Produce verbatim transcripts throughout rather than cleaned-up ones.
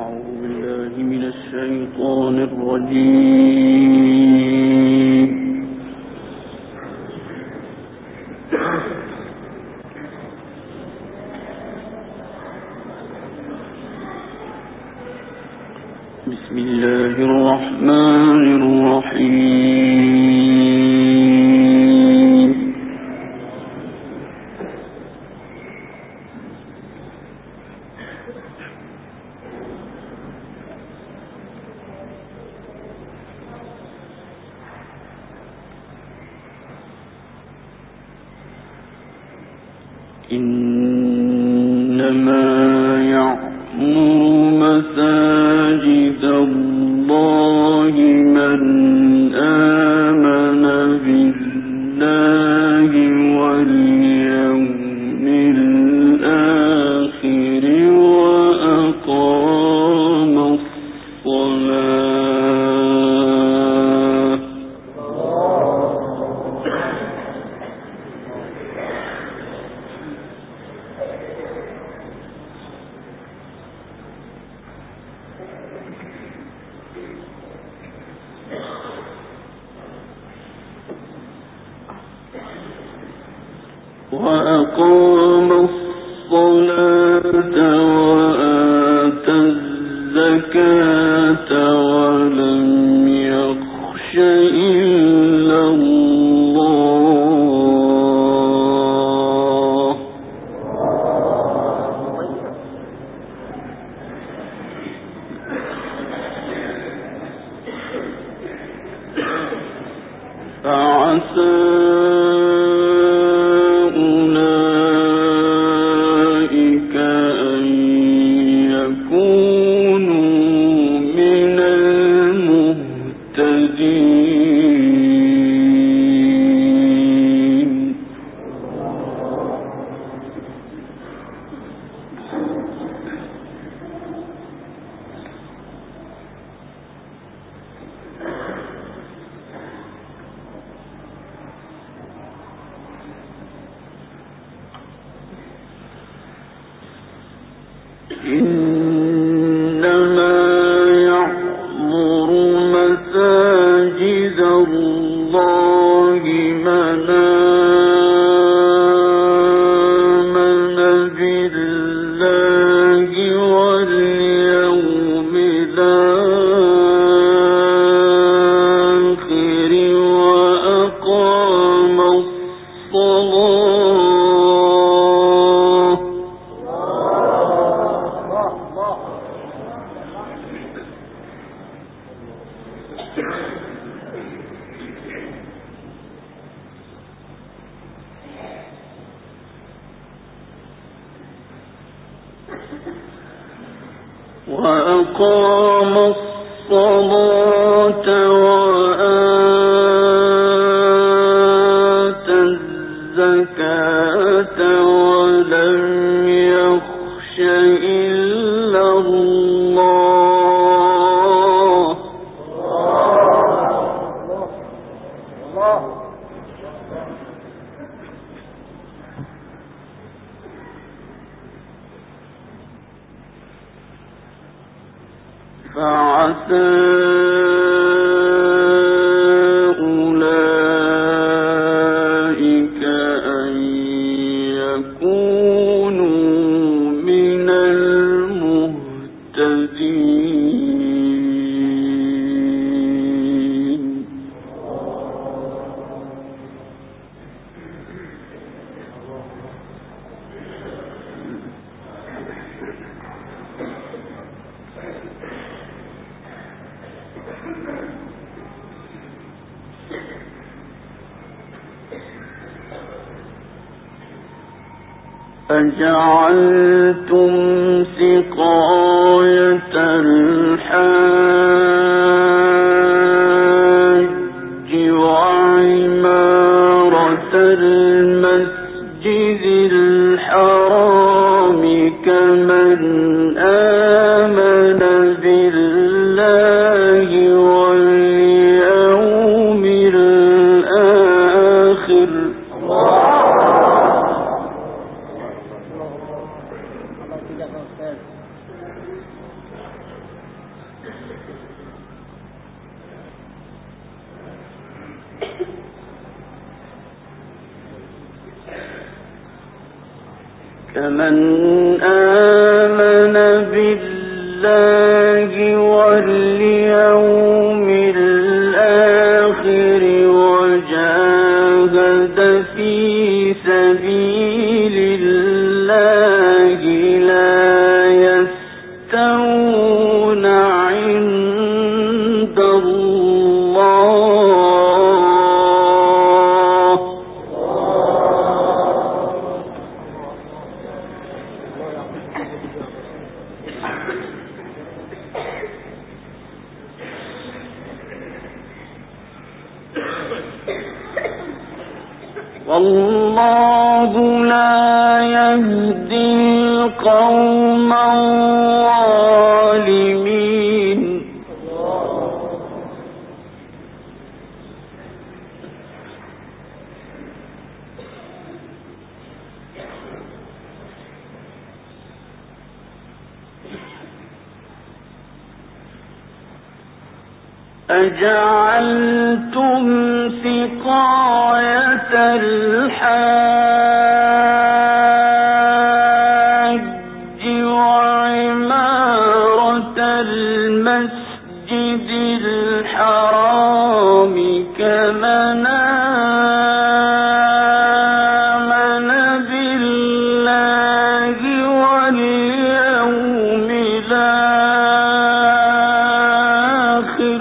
الشيطان الرجيم. بسم الله الرحمن الرحيم. إنما يعمر مساجد الله من آمن بالله واليوم الآخر وأقام الصلاة وأقام الصلاة وآتى الزكاة ولم يخش إلا الله فعسى إنما يعمر مساجد الله من آمن بالله واليوم الآخر وأقام الصلاة وأقام الصلاة وآتى الزكاة ولم يخش إلا الله فعسى أولئك أن يكونوا من المهتدين. أجعلتم سقاية الحاج وعمارة المسجد الحرام كمن آمن بالله واليوم الآخر كمن آمن بالله واليوم الآخر وجاهد في سبيل الله لا يستوون عند الله. والله لا يهدي القوم الظالمين. أجعلتم سقاية الحاج وعمارة المسجد الحرام كمن آمن بالله واليوم الآخر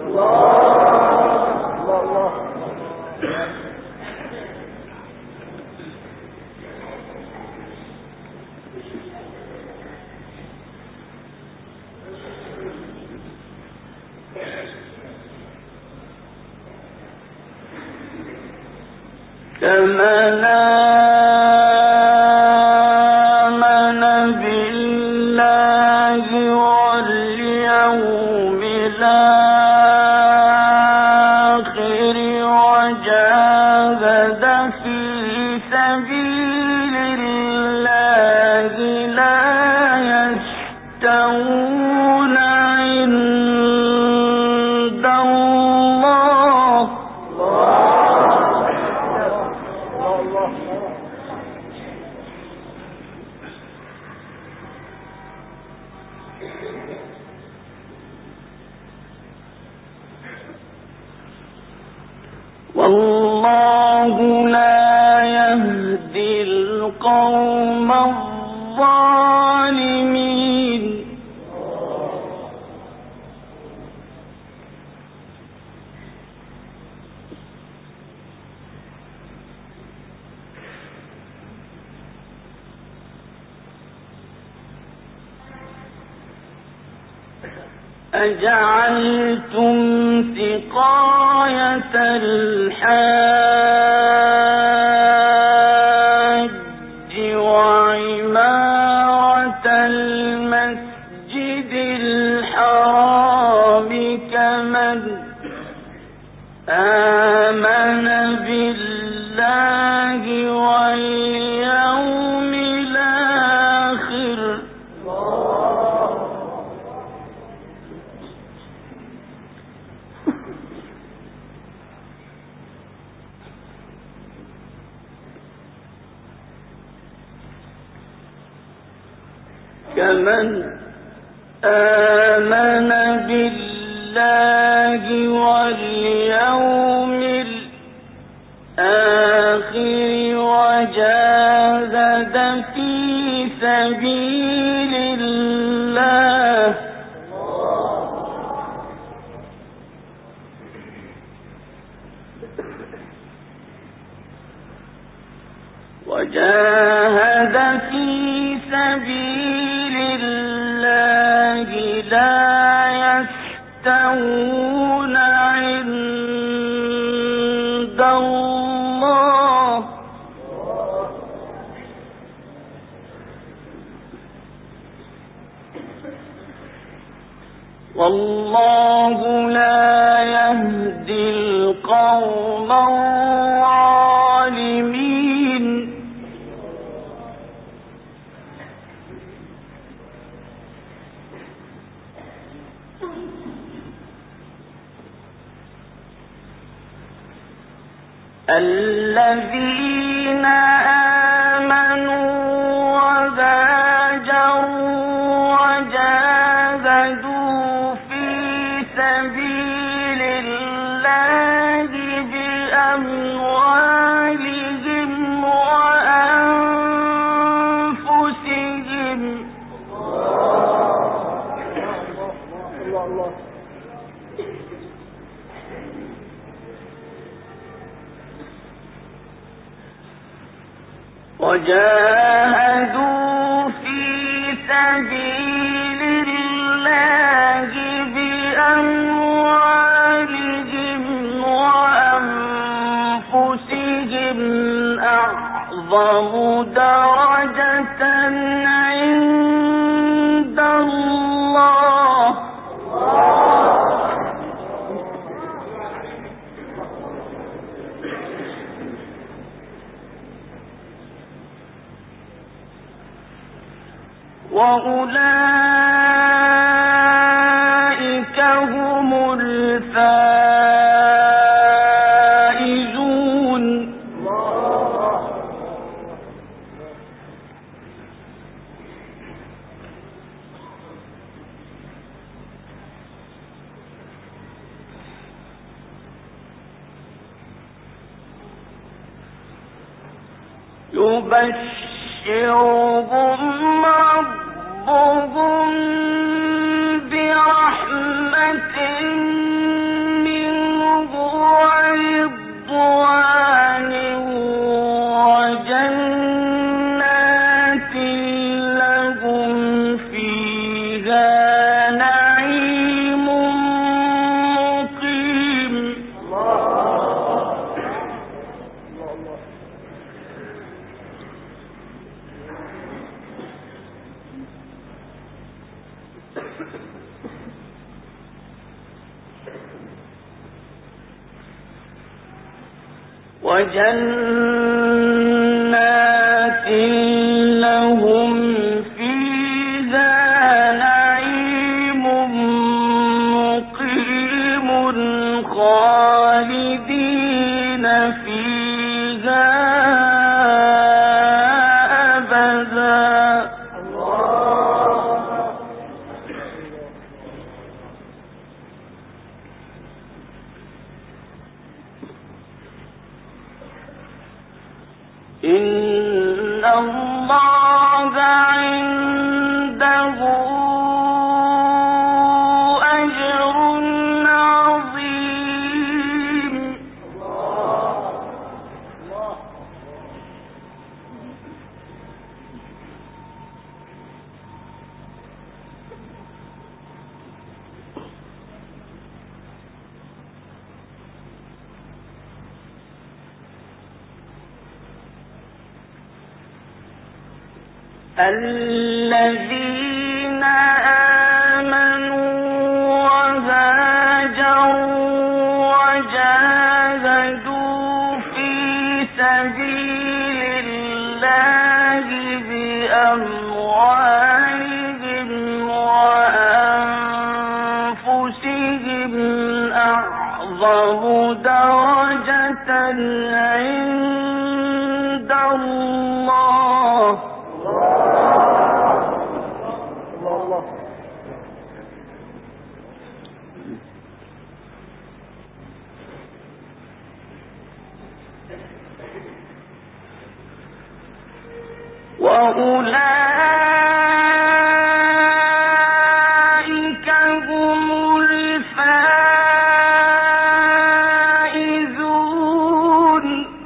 كمن آمن بالله واليوم الآخر وجاهد في سبيل الله لا يستوون عند الله. والله لا يهدي القوم الظالمين. أجعلتم سقاية الحاج وعمارة المسجد الحرام كمن آمن بالله واليوم الآخر كمن آمن بالله واليوم الآخر وجاهد في سبيل الله وجاهد في سبيل الله لا يستوون عند الله. والله لا يهدي القوم الظالمين. الذين آمنوا وجاهدوا في سبيل الله بأموالهم وأنفسهم أعظم درجة عند الله. وأولئك هم الفائزون. يبشرهم ربهم برحمة منه ورضوان وجنات لهم فيها نعيم مقيم. وجنات لهم فيها نعيم مقيم خالدين فيها أبدا. إن الله عنده أجر عظيم. الذين آمنوا وهاجروا وجاهدوا في سبيل الله بأموالهم وأنفسهم أعظم درجة عند الله. وأولئك هم الفائزون.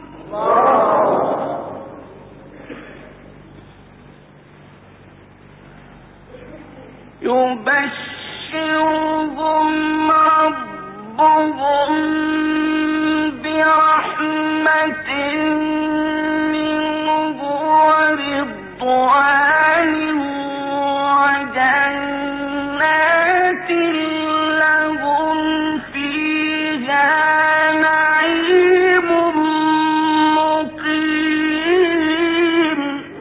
يبشرهم ربهم برحمة منه ورضوان وجنات لهم فيها نعيم مقيم.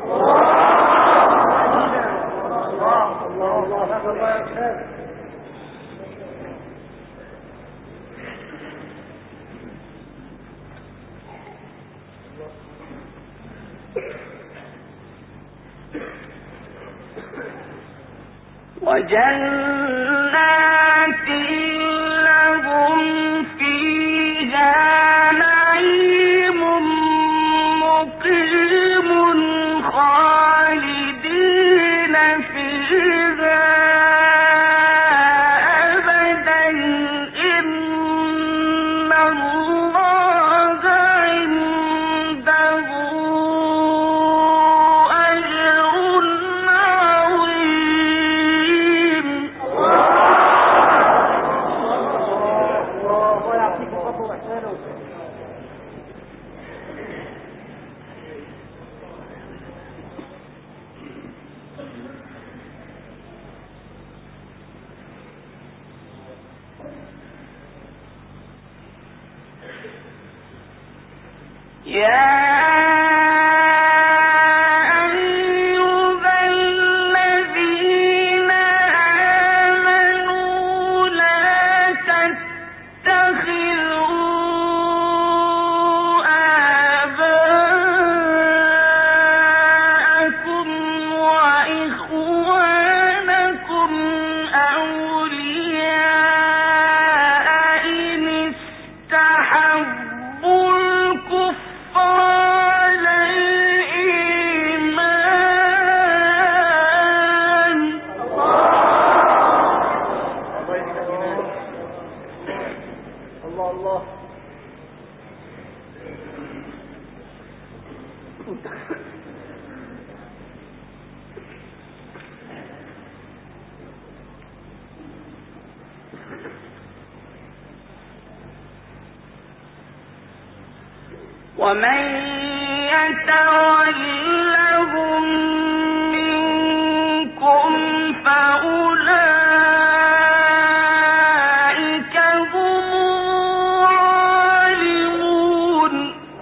وجنات لهم فيها نعيم مقيم خالدين فيها أبدا. إن الله عنده ومن يتولهم منكم فأولئك هم الظالمون.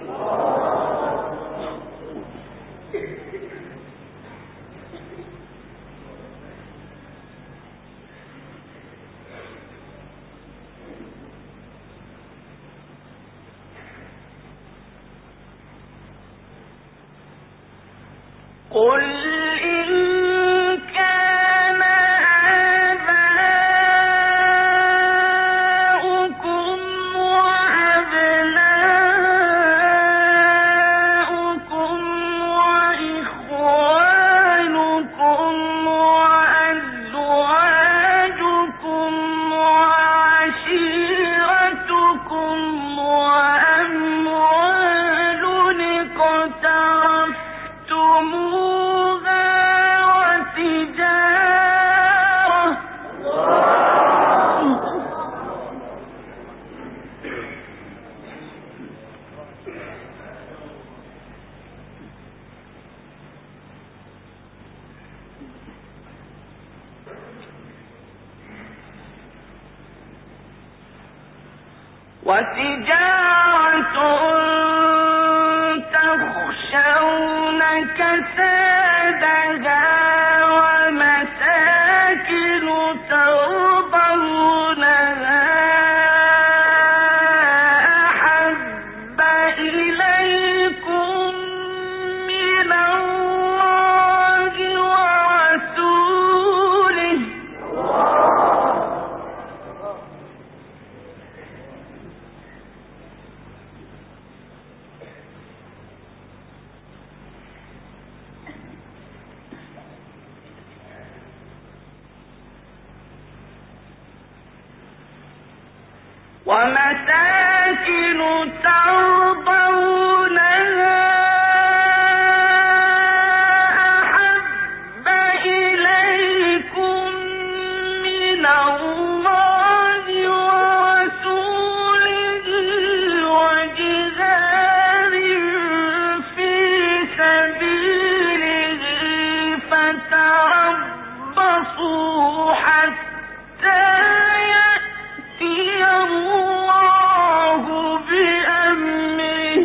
قل إن كان آباؤكم وأبناؤكم وإخوانكم وأزواجكم وعشيرتكم وأموال اقترفتموها وتجارة تخشون كسادها ومساكن ترضونها أحب إليكم من الله ورسوله ومساكن ترضونها أحب إليكم من الله ورسوله وجهاد في سبيله فتربصوا حتى يأتي الله بأمره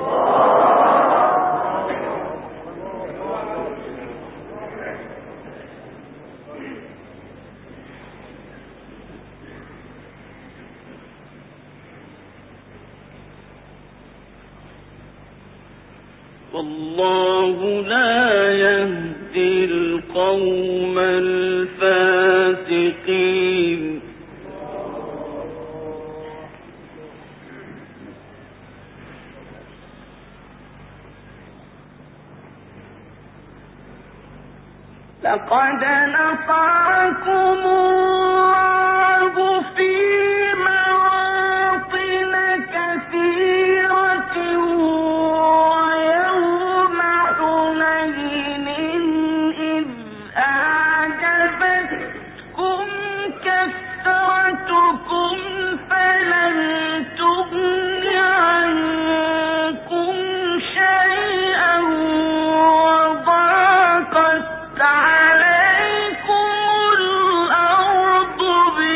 والله لا يهدي القوم الفاسقين. لقد نصركم الله في مواطن كثيرة ويوم حنين إذ أعجبتكم كثرتكم فلم تغن عنكم شيئا وضاقت عليكم الأرض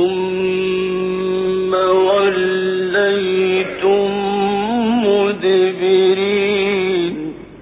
ثم وليتم مدبرين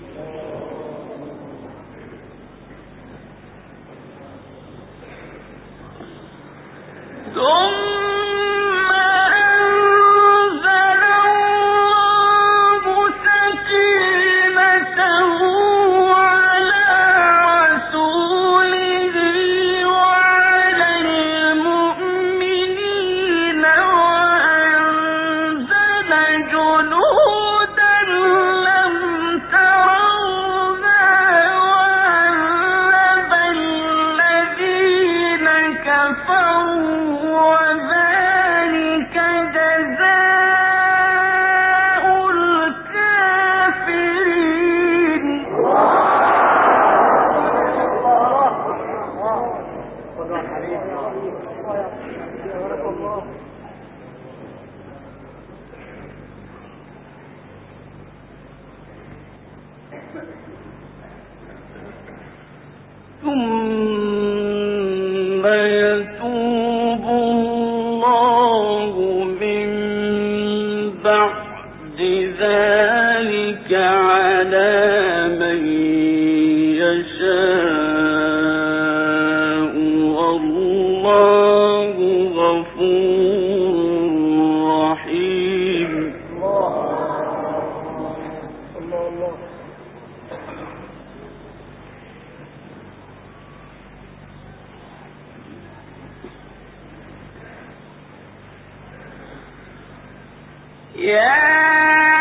ثم يتوب الله من بعد ذلك على من يشاء والله غفور رحيم. يا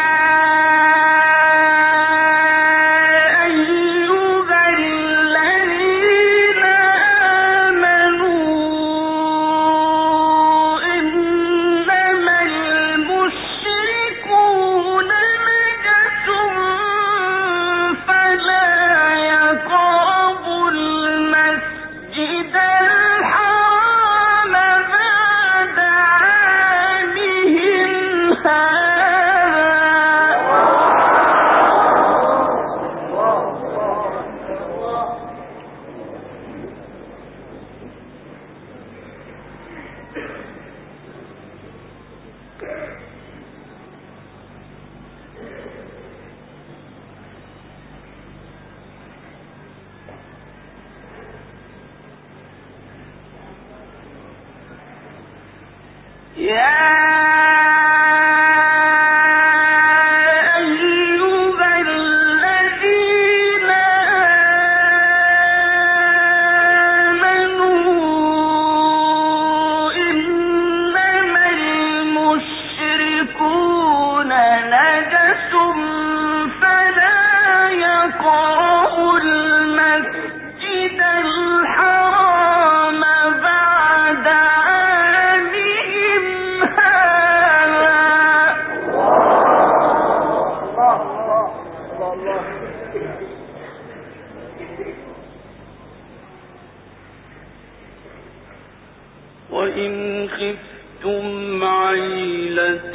وإن خفتم عيلة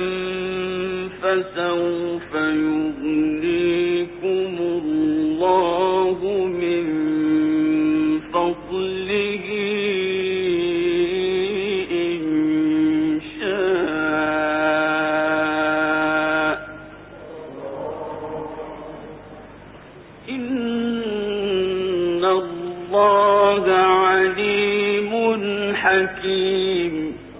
فسوف يغنيكم الله من فضله إن شاء إن الله عليم حكيم.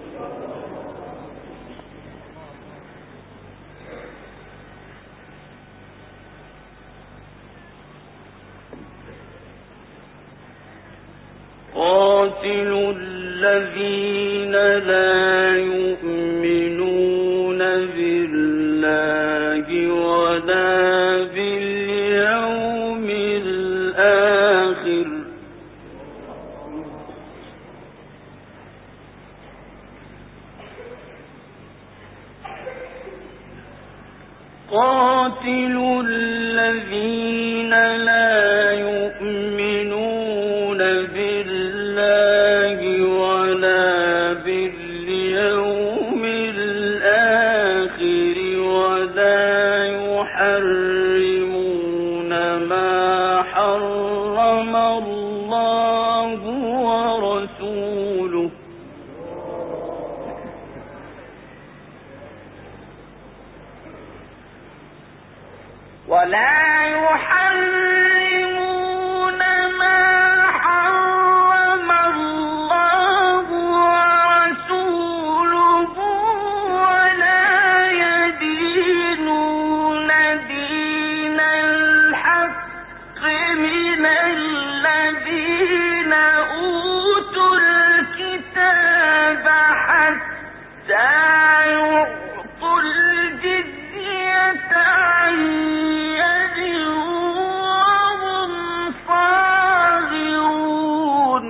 قاتلوا الذين لا يؤمنون بالله ولا باليوم الآخر قاتلوا الذين لا يؤمنون بالله ولا باليوم الآخر ولا يحرمون ما حرم الله ورسوله ولا يحرمون ما حرم الله ورسوله ولا يدينون دين الحق من الذين أوتوا الكتاب حتى يعطوا الجزية عن يد وهم صاغرون.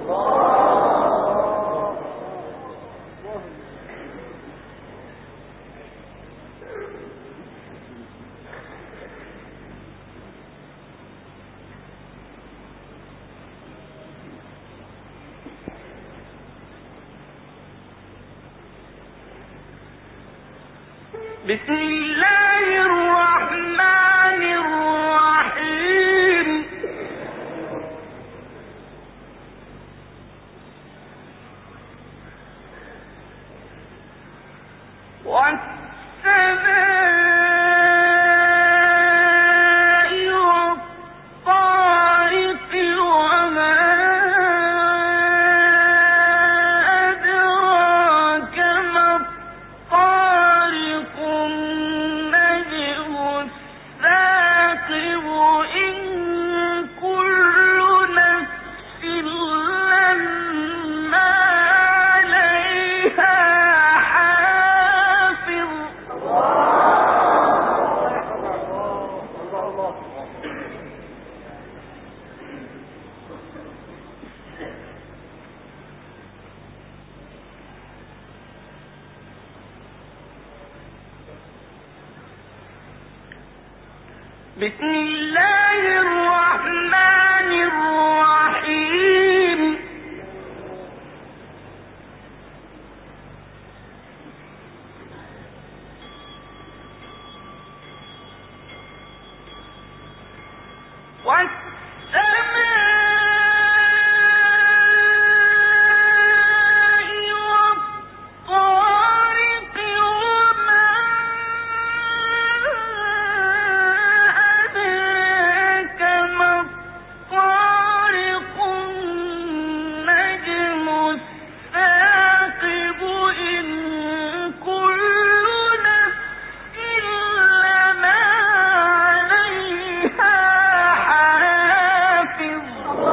بسم الله الرحمن الرحيم. والسماء والطارق وما أدراك ما الطارق النجم الثاقب إن كل نفس لما عليها حافظ. بسم الله الرحمن الرحيم. والسماء والطارق وما أدراك ما الطارق النجم الثاقب إن كل نفس لما عليها حافظ.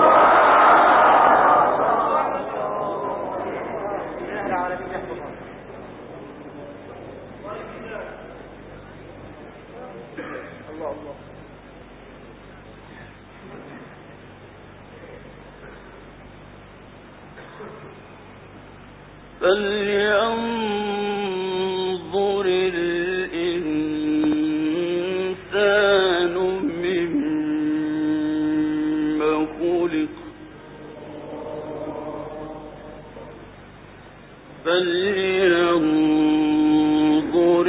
فلينظر الإنسان مما خلق فلينظر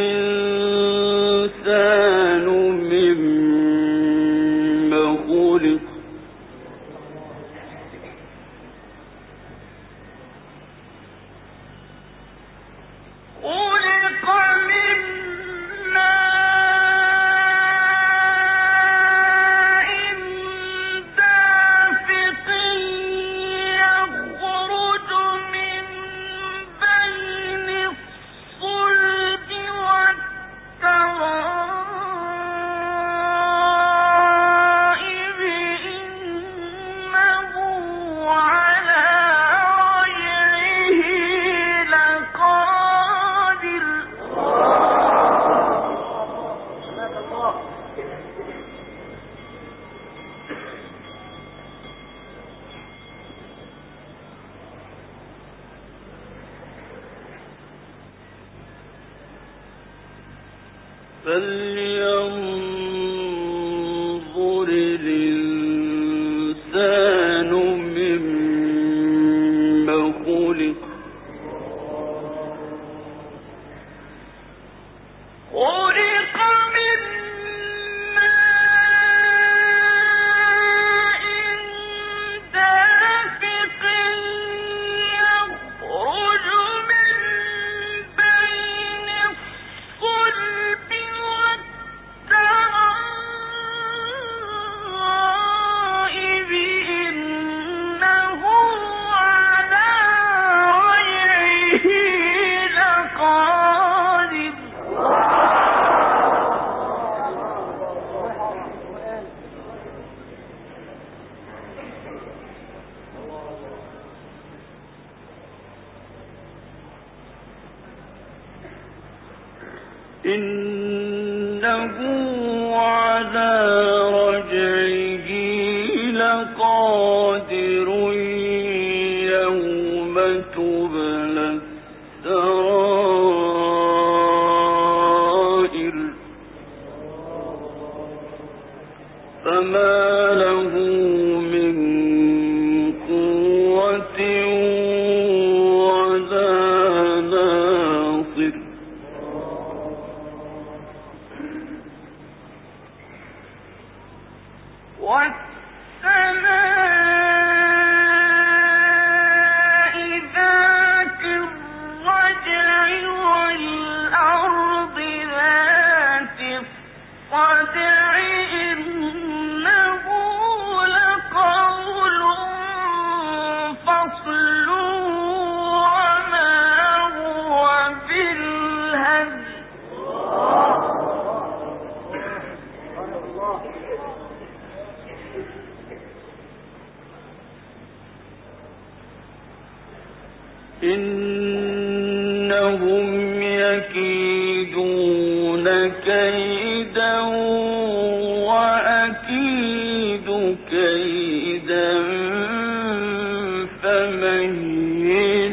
الإنسان مما خلق خلق من ماء دافق يخرج من بين الصلب والترائب إنه على رجعه لقادر. فلينظر الإنسان مما خلق خلق من ماء دافق يخرج من بين الصلب والترائب إنه على رجعه لقادر يوم تبلى السرائر فما له من قوة ولا ناصر والسماء ذات الرجع والأرض ذات الصدع إنه لقول فصل وما هو بالهزل إنهم يكيدون كيدا وأكيد كيدا فمهل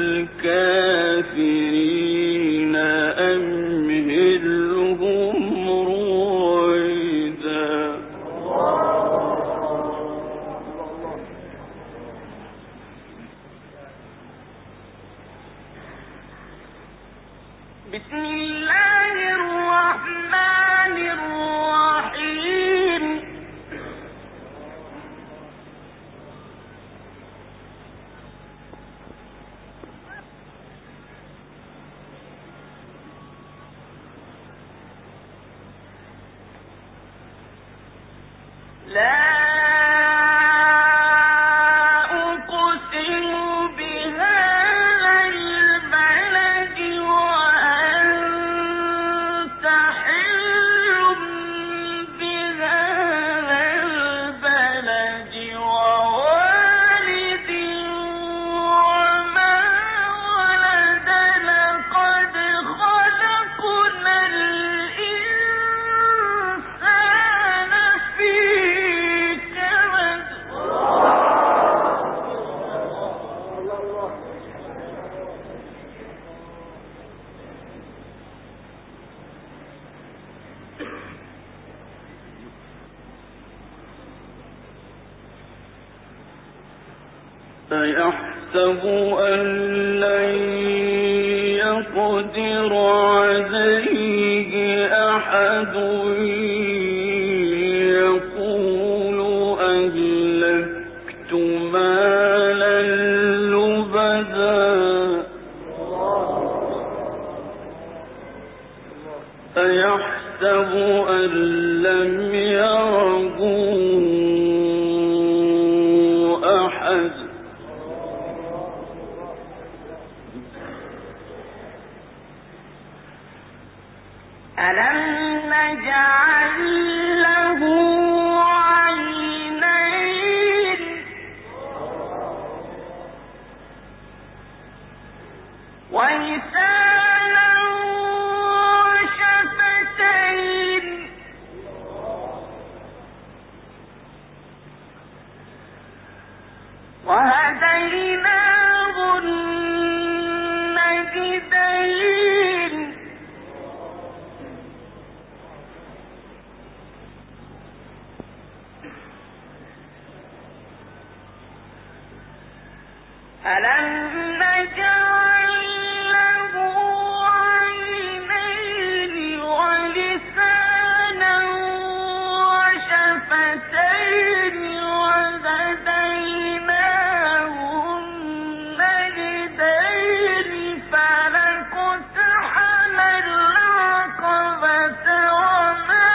الكافرين أمهلهم رويدا بسم الله الرحمن الرحيم لا أيحسب أن لن يقدر عليه أحد يقول أهلكت مالا لبدا أيحسب أن لم يره أحد ألم نجعل له عينين ولسانا وشفتين وهديناه النجدين ألم نجعل له عينين ولسانا وشفتين وهديناه النجدين فلاقتحم العقبة وما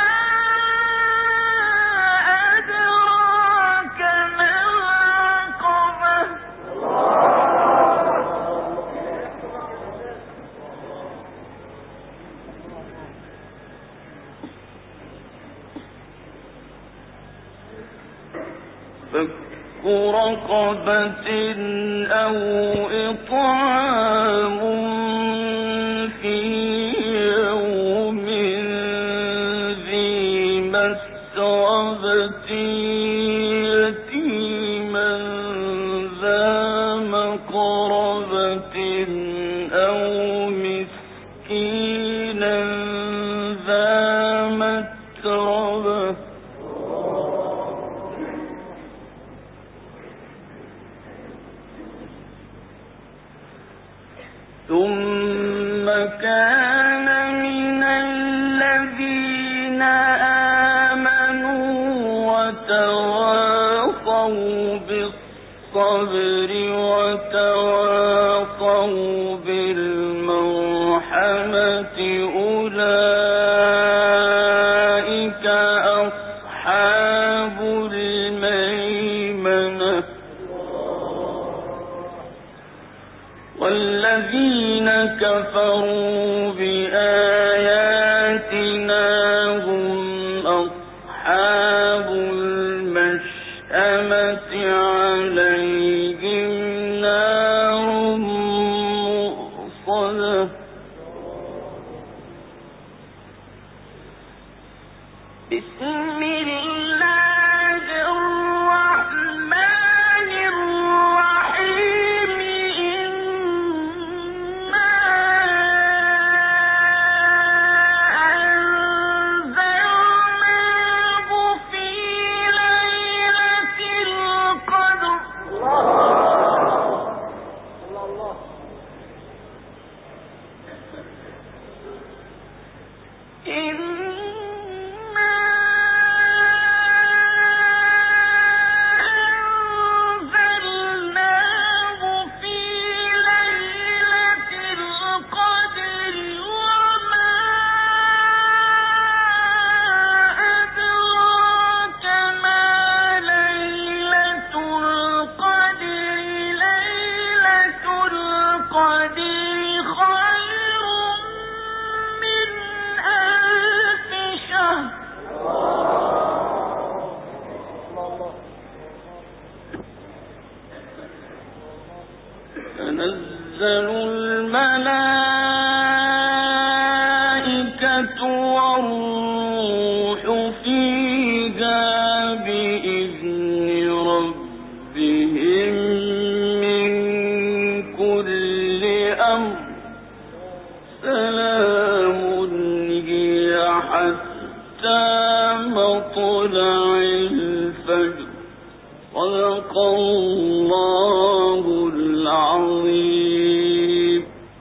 أدراك ما العقبة فك رقبة أو إطعام في يوم متربة يتيما ذا مقربة أو مسكينا ذا متربة ثم كان من الذين آمنوا وتواصوا بالصبر وتواصوا بالمرحمة أولئك أصحاب الميمنة والذين كفروا بآياتنا هم أصحاب المشأمة عليهم نار مؤصدة بسم الله الرحمن الرحيم إنا أنزلناه في ليلة القدر تنزل الملائكة والروح فيها بإذن ربهم من كل أمر سلام هي حتى مطلع الفجر صدق الله